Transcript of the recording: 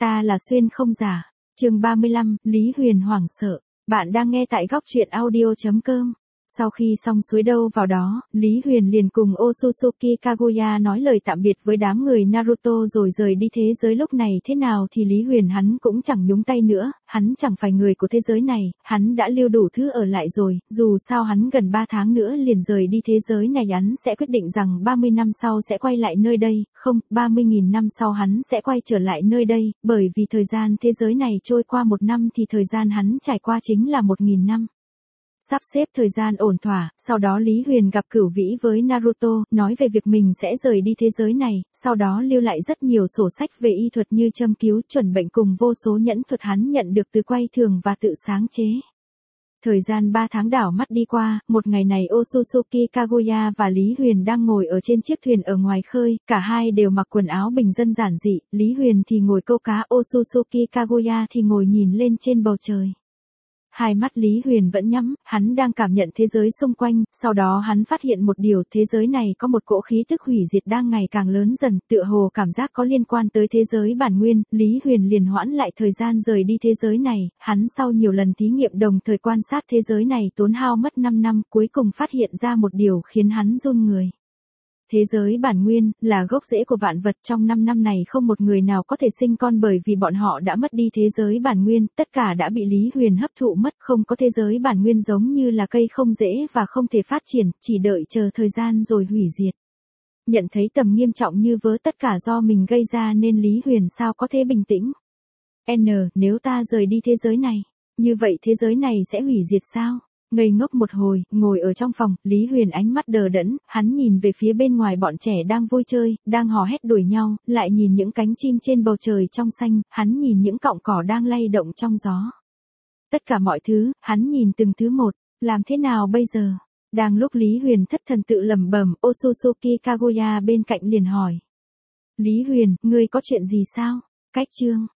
Ta là Xuyên không giả. Chương 35, Lý Huyền hoảng sợ. Bạn đang nghe tại góc truyện audio.com. Sau khi xong suối đâu vào đó, Lý Huyền liền cùng Otsutsuki Kaguya nói lời tạm biệt với đám người Naruto rồi rời đi thế giới. Lúc này thế nào thì Lý Huyền hắn cũng chẳng nhúng tay nữa, hắn chẳng phải người của thế giới này, hắn đã lưu đủ thứ ở lại rồi, dù sao hắn gần 3 tháng nữa liền rời đi thế giới này. Hắn sẽ quyết định rằng 30 năm sau sẽ quay lại nơi đây, không, 30.000 năm sau hắn sẽ quay trở lại nơi đây, bởi vì thời gian thế giới này trôi qua 1 năm thì thời gian hắn trải qua chính là 1.000 năm. Sắp xếp thời gian ổn thỏa, sau đó Lý Huyền gặp Cửu Vĩ với Naruto, nói về việc mình sẽ rời đi thế giới này, sau đó lưu lại rất nhiều sổ sách về y thuật như châm cứu, chuẩn bệnh cùng vô số nhẫn thuật hắn nhận được từ quay thường và tự sáng chế. Thời gian 3 tháng đảo mắt đi qua, một ngày này Otsutsuki Kaguya và Lý Huyền đang ngồi ở trên chiếc thuyền ở ngoài khơi, cả hai đều mặc quần áo bình dân giản dị, Lý Huyền thì ngồi câu cá, Otsutsuki Kaguya thì ngồi nhìn lên trên bầu trời. Hai mắt Lý Huyền vẫn nhắm, hắn đang cảm nhận thế giới xung quanh, sau đó hắn phát hiện một điều, thế giới này có một cỗ khí tức hủy diệt đang ngày càng lớn dần, tựa hồ cảm giác có liên quan tới thế giới bản nguyên. Lý Huyền liền hoãn lại thời gian rời đi thế giới này, hắn sau nhiều lần thí nghiệm đồng thời quan sát thế giới này tốn hao mất 5 năm, cuối cùng phát hiện ra một điều khiến hắn run người. Thế giới bản nguyên, là gốc rễ của vạn vật, trong 5 năm này không một người nào có thể sinh con bởi vì bọn họ đã mất đi thế giới bản nguyên, tất cả đã bị Lý Huyền hấp thụ mất, không có thế giới bản nguyên giống như là cây không rễ và không thể phát triển, chỉ đợi chờ thời gian rồi hủy diệt. Nhận thấy tầm nghiêm trọng như vớ tất cả do mình gây ra nên Lý Huyền sao có thể bình tĩnh. Nếu ta rời đi thế giới này, như vậy thế giới này sẽ hủy diệt sao? Ngây ngốc một hồi, ngồi ở trong phòng, Lý Huyền ánh mắt đờ đẫn, hắn nhìn về phía bên ngoài bọn trẻ đang vui chơi, đang hò hét đuổi nhau, lại nhìn những cánh chim trên bầu trời trong xanh, hắn nhìn những cọng cỏ đang lay động trong gió. Tất cả mọi thứ, hắn nhìn từng thứ một, làm thế nào bây giờ? Đang lúc Lý Huyền thất thần tự lẩm bẩm, Otsutsuki Kaguya bên cạnh liền hỏi. Lý Huyền, ngươi có chuyện gì sao? Cách chương.